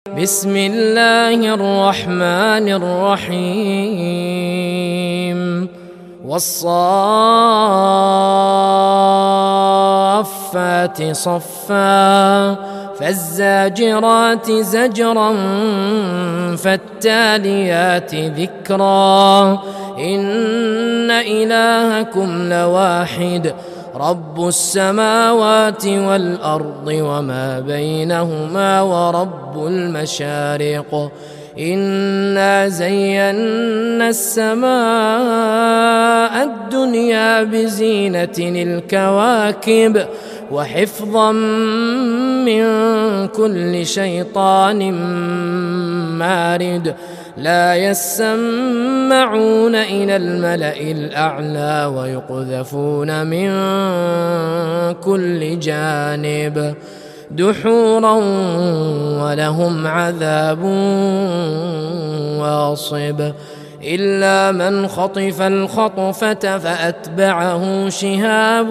بسم الله الرحمن الرحيم والصافات صفا فالزاجرات زجرا فالتاليات ذكرا إن إلهكم لواحد رب السماوات والأرض وما بينهما ورب المشارق إنا زينا السماء الدنيا بزينة الكواكب وحفظا من كل شيطان مارد لا يسمعون إلى الملأ الأعلى ويقذفون من كل جانب دحورا ولهم عذاب واصب إلا من خطف الخطفة فأتبعه شهاب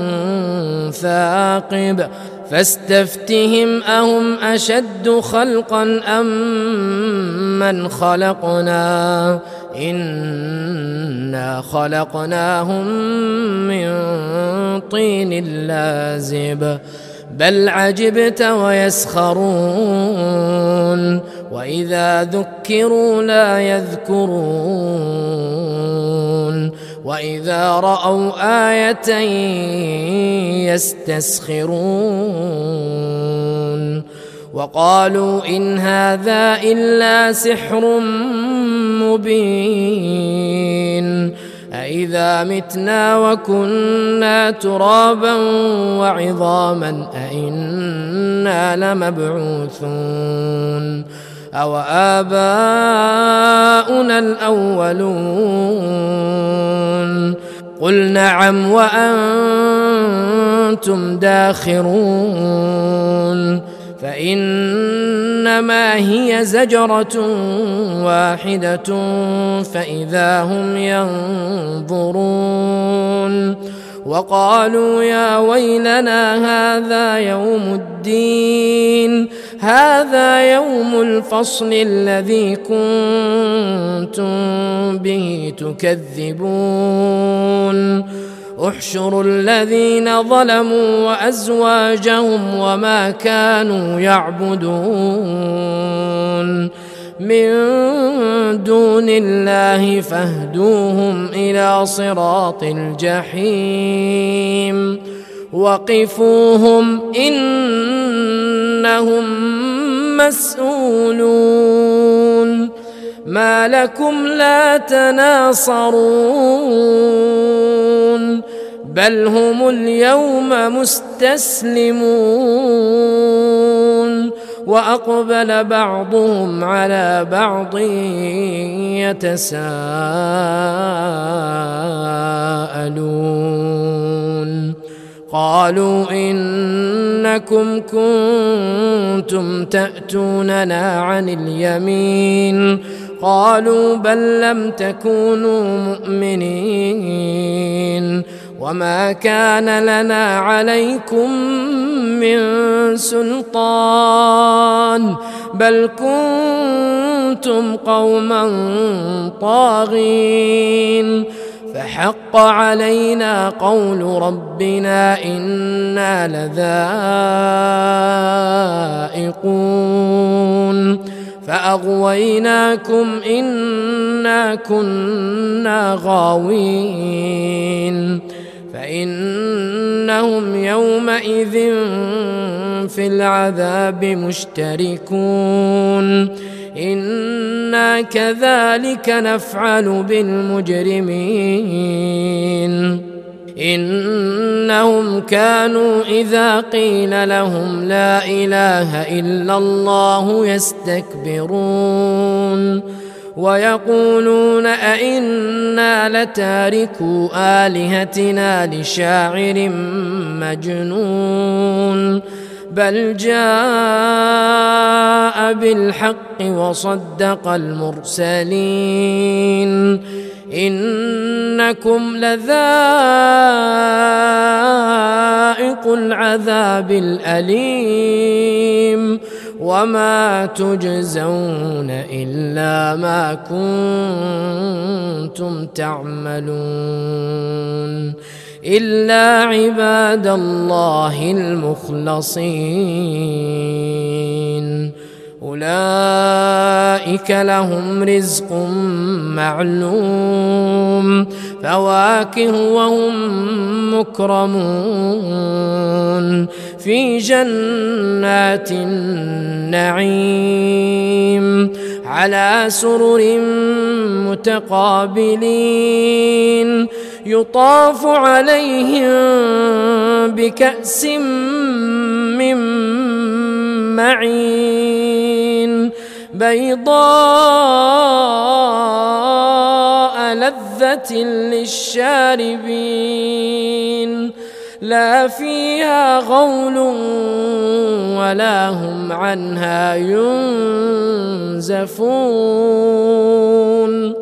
ثاقب فاستفتهم أهم أشد خلقا أم من خلقنا إنا خلقناهم من طين لازب بل عجبت ويسخرون وإذا ذكروا لا يذكرون وإذا رأوا آية يستسخرون وقالوا إن هذا إلا سحر مبين أإذا متنا وكنا ترابا وعظاما أإنا لمبعوثون أو آباؤنا الأولون قل نعم وأنتم داخرون فإنما هي زجرة واحدة فإذا هم ينظرون وقالوا يا ويلنا هذا يوم الدين هذا يوم الفصل الذي كنتم به تكذبون احشروا الذين ظلموا وأزواجهم وما كانوا يعبدون من دون الله فاهدوهم إلى صراط الجحيم وقفوهم إنهم مسؤولون ما لكم لا تناصرون بل هم اليوم مستسلمون وأقبل بعضهم على بعض يتساءلون قالوا إنكم كنتم تأتوننا عن اليمين قالوا بل لم تكونوا مؤمنين وما كان لنا عليكم من سلطان بل كنتم قوما طاغين فحق علينا قول ربنا إنا لذائقون فأغويناكم إنا كنا غاوين فإنهم يومئذ في العذاب مشتركون إنا كذلك نفعل بالمجرمين إنهم كانوا إذا قيل لهم لا إله إلا الله يستكبرون ويقولون أئنا لتاركو آلهتنا لشاعر مجنون بل جاء بالحق وصدق المرسلين إنكم لذائق العذاب الأليم وما تجزون إلا ما كنتم تعملون إلا عباد الله المخلصين أولئك لهم رزق معلوم فواكه وهم مكرمون في جنات النعيم على سرر متقابلين يطاف عليهم بكأس من معين بيضاء لذة للشاربين لا فيها غول ولا هم عنها ينزفون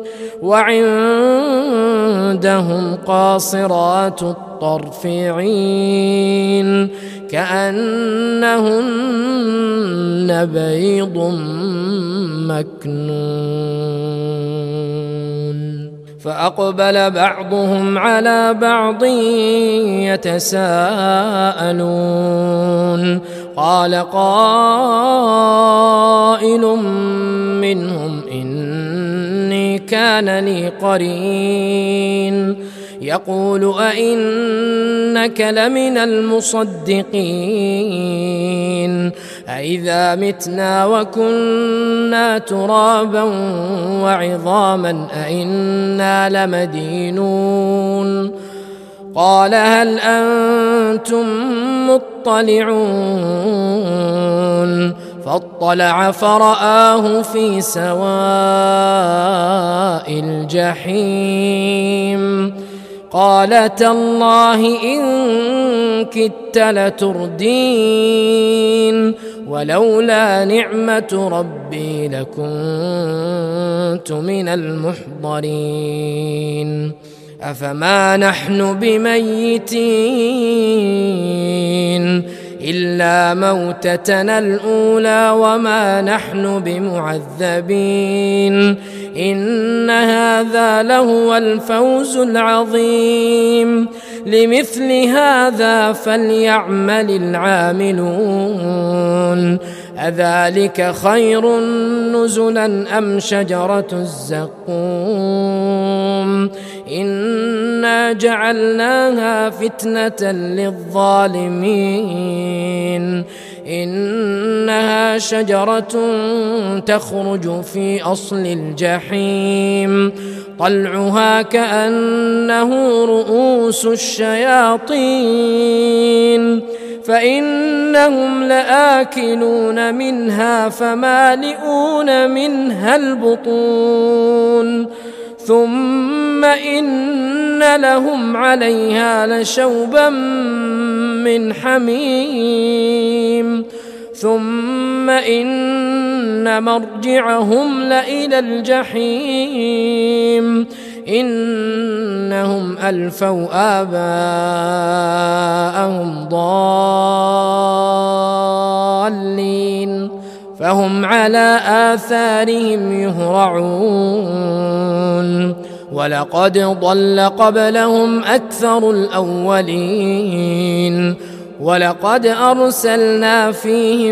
وعندهم قاصرات الطرف عين كأنهن بيض مكنون فأقبل بعضهم على بعض يتساءلون قال قائل منهم إني كان لي قرين يقول أئنك لمن المصدقين أئذا متنا وكنا ترابا وعظاما أئنا لمدينون قال هل أنتم مطلعون فاطلع فرآه في سواء الجحيم قال تالله إن كدت لتردين ولولا نعمة ربي لكنت من المحضرين أفما نحن بميتين إلا موتتنا الأولى وما نحن بمعذبين إن هذا لهو الفوز العظيم لمثل هذا فليعمل العاملون أذلك خير نزلا أم شجرة الزقوم إنا جعلناها فتنة للظالمين إنها شجرة تخرج في أصل الجحيم طلعها كأنه رؤوس الشياطين فإنهم لآكلون منها فمالئون منها البطون ثم إن لهم عليها لشوبا من حميم ثم إن مرجعهم لإلى الجحيم إنهم ألفوا آباءهم ضالين فهم على آثارهم يهرعون ولقد ضل قبلهم أكثر الأولين ولقد أرسلنا فيهم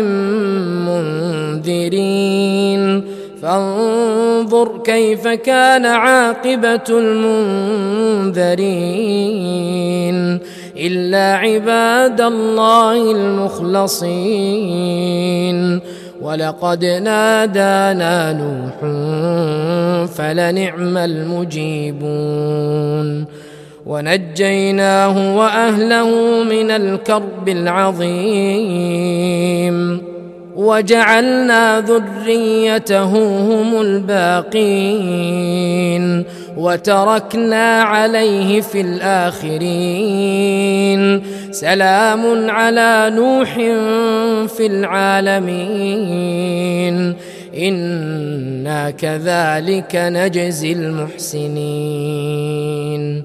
منذرين فانظر كيف كان عاقبة المنذرين إلا عباد الله المخلصين ولقد نادانا نوح فلنعم المجيبون ونجيناه وأهله من الكرب العظيم وجعلنا ذريته هم الباقين وتركنا عليه في الآخرين سلام على نوح في العالمين إنا كذلك نجزي المحسنين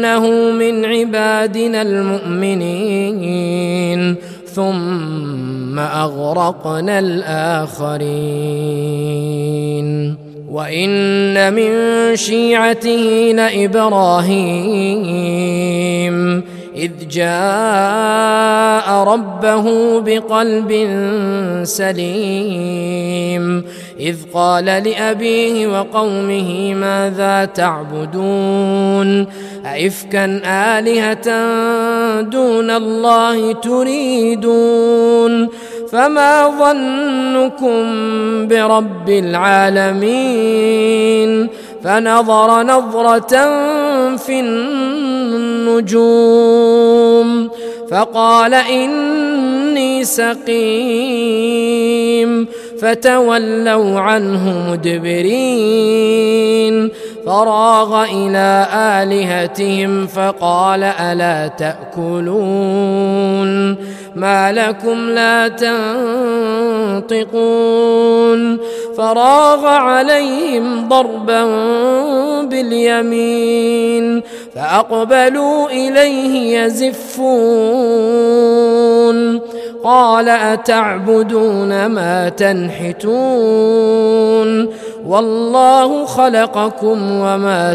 إنه من عبادنا المؤمنين ثم ثم أغرقنا الآخرين وإن من شيعته لإبراهيم إذ جاء ربه بقلب سليم إذ قال لأبيه وقومه ماذا تعبدون أئفكا آلهة دون الله تريدون فما ظنكم برب العالمين فنظر نظرة في النجوم فقال إني سقيم فتولوا عنه مدبرين فراغ إلى آلهتهم فقال ألا تأكلون ما لكم لا تنطقون فراغ عليهم ضربا باليمين فأقبلوا إليه يزفون قال أتعبدون ما تنحتون والله خلقكم وما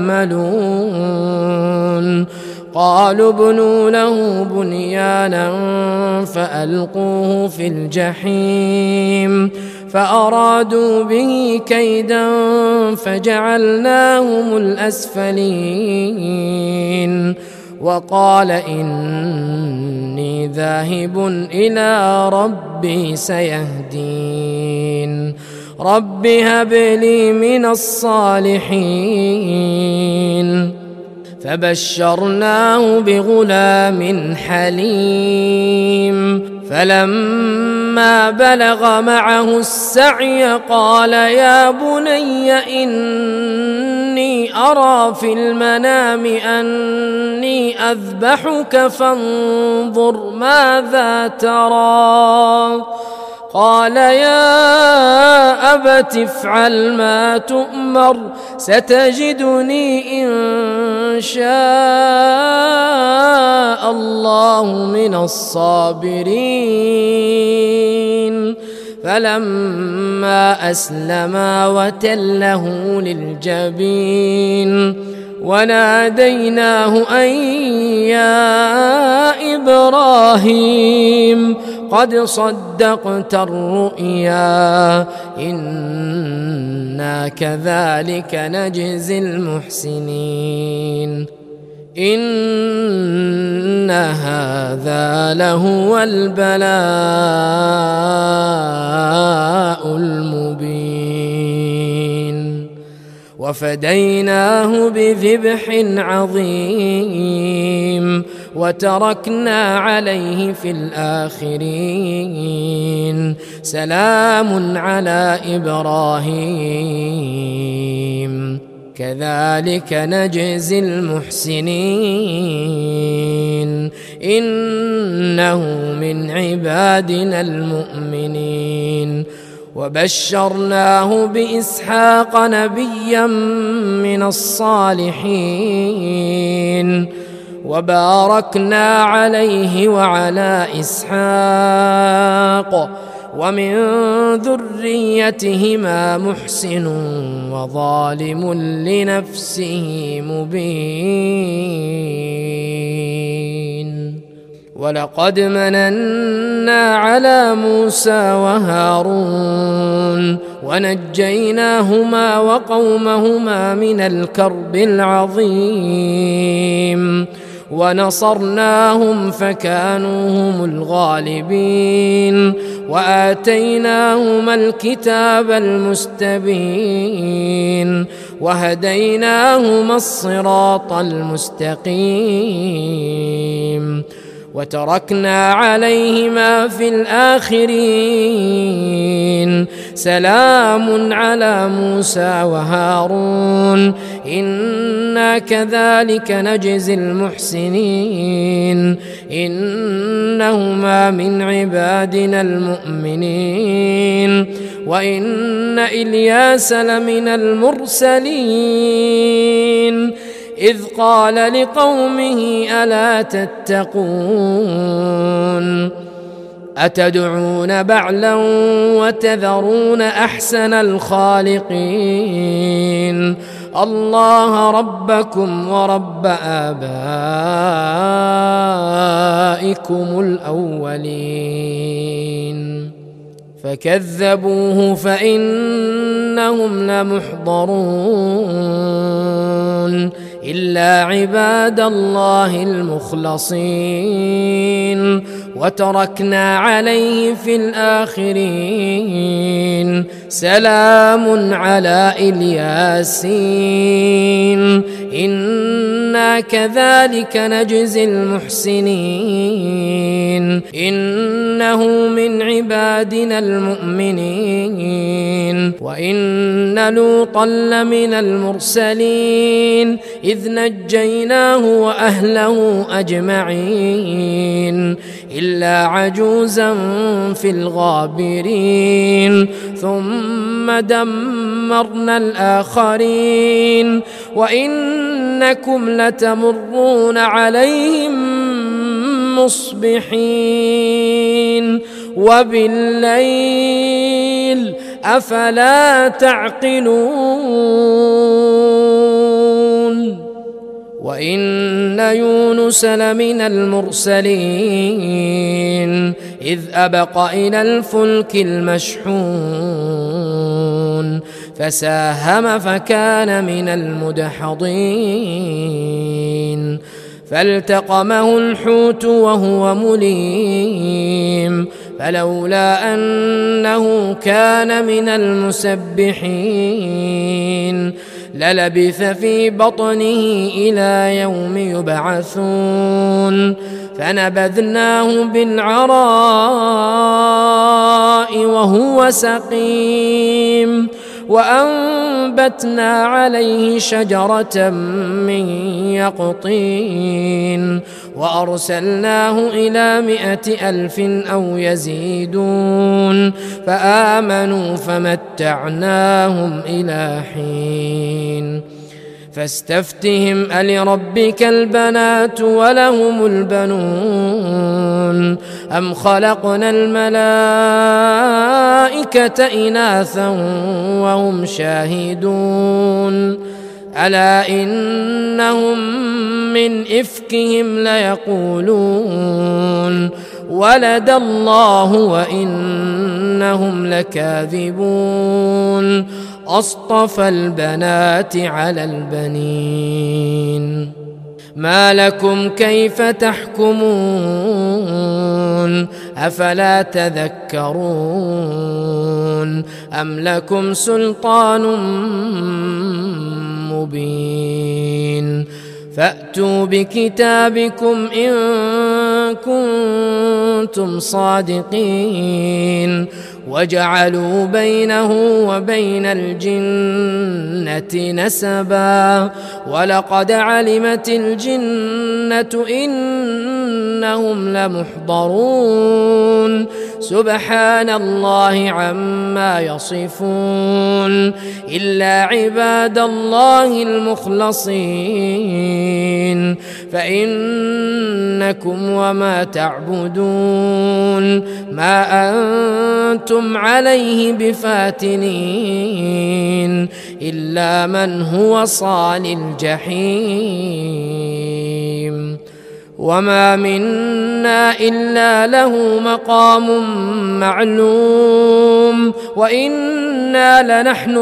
تعملون قالوا ابنوا له بنيانا فألقوه في الجحيم فأرادوا به كيدا فجعلناهم الأسفلين وقال إني ذاهب إلى ربي سيهدين رب هب لي من الصالحين فبشرناه بغلام حليم فلما بلغ معه السعي قال يا بني إني أرى في المنام أني أذبحك فانظر ماذا ترى قال يا أبت افعل ما تؤمر ستجدني إن شاء الله من الصابرين فلما أسلما وتله للجبين وناديناه أن يا إبراهيم قد صدقت الرؤيا إنا كذلك نجزي المحسنين إن هذا لهو البلاء المبين وفديناه بذبح عظيم وتركنا عليه في الآخرين سلام على إبراهيم كذلك نجزي المحسنين إنه من عبادنا المؤمنين وبشرناه بإسحاق نبيا من الصالحين وباركنا عليه وعلى إسحاق ومن ذريتهما محسن وظالم لنفسه مبين ولقد مننا على موسى وهارون ونجيناهما وقومهما من الكرب العظيم ونصرناهم فكانوا هم الغالبين وآتيناهما الكتاب المستبين وهديناهما الصراط المستقيم وتركنا عليهما في الآخرين سلام على موسى وهارون إنا كذلك نجزي المحسنين إنهما من عبادنا المؤمنين وإن إلياس لمن المرسلين إذ قال لقومه ألا تتقون أتدعون بعلا وتذرون أحسن الخالقين الله ربكم ورب آبائكم الأولين فكذبوه فإنهم لمحضرون إلا عباد الله المخلصين وتركنا عليه في الآخرين سلام على الياسين إنا كذلك نجزي المحسنين إنه من عبادنا المؤمنين وإن لوطا لمن المرسلين إذ نجيناه وأهله أجمعين إلا عجوزا في الغابرين ثم دمرنا الآخرين وإنكم لتمرون عليهم مصبحين وبالليل أفلا تعقلون وإن يونس لمن المرسلين إذ أبق إلى الفلك المشحون فساهم فكان من المدحضين فالتقمه الحوت وهو مليم فلولا أنه كان من المسبحين للبث في بطنه إلى يوم يبعثون فنبذناه بالعراء وهو سقيم وأنبتنا عليه شجرة من يقطين وأرسلناه إلى 100,000 أو يزيدون فآمنوا فمتعناهم إلى حين فاستفتهم ألربك البنات ولهم البنون أم خلقنا الملائكة إناثا وهم شاهدون ألا إنهم من إفكهم ليقولون ولد الله وإنهم لكاذبون أصطفى البنات على البنين ما لكم كيف تحكمون أفلا تذكرون أم لكم سلطان مبين فأتوا بكتابكم إن كنتم صادقين وجعلوا بينه وبين الجنة نسبا ولقد علمت الجنة إنهم لمحضرون سبحان الله عما يصفون إلا عباد الله المخلصين فإنكم وما تعبدون ما أنتم عليه بفاتنين إلا من هو صال الجحيم وما منا إلا له مقام معلوم وإنا لنحن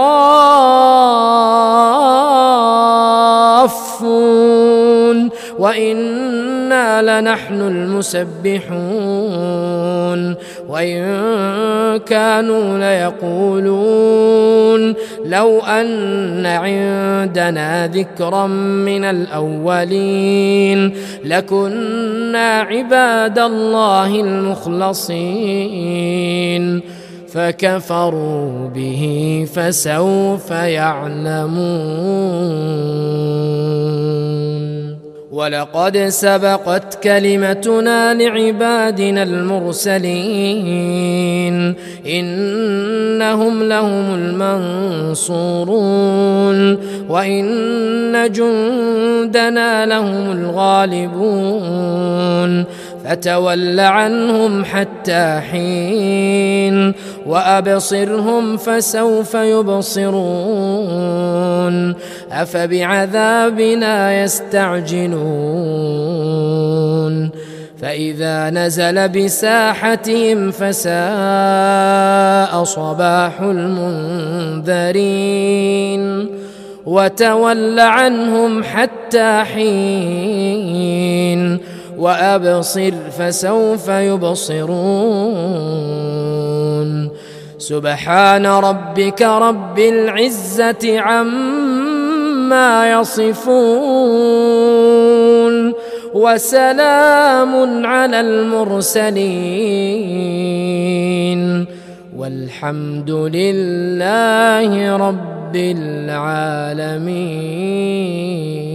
الصافون وإنا لنحن المسبحون وإن كانوا ليقولون لو أن عندنا ذكرا من الأولين لكنا عباد الله المخلصين فكفروا به فسوف يعلمون ولقد سبقت كلمتنا لعبادنا المرسلين إنهم لهم المنصورون وإن جندنا لهم الغالبون فتول عنهم حتى حين وأبصرهم فسوف يبصرون أفبعذابنا يستعجلون فإذا نزل بساحتهم فساء صباح المنذرين وتول عنهم حتى حين وأبصر فسوف يبصرون سبحان ربك رب العزة عما يصفون وسلام على المرسلين والحمد لله رب العالمين.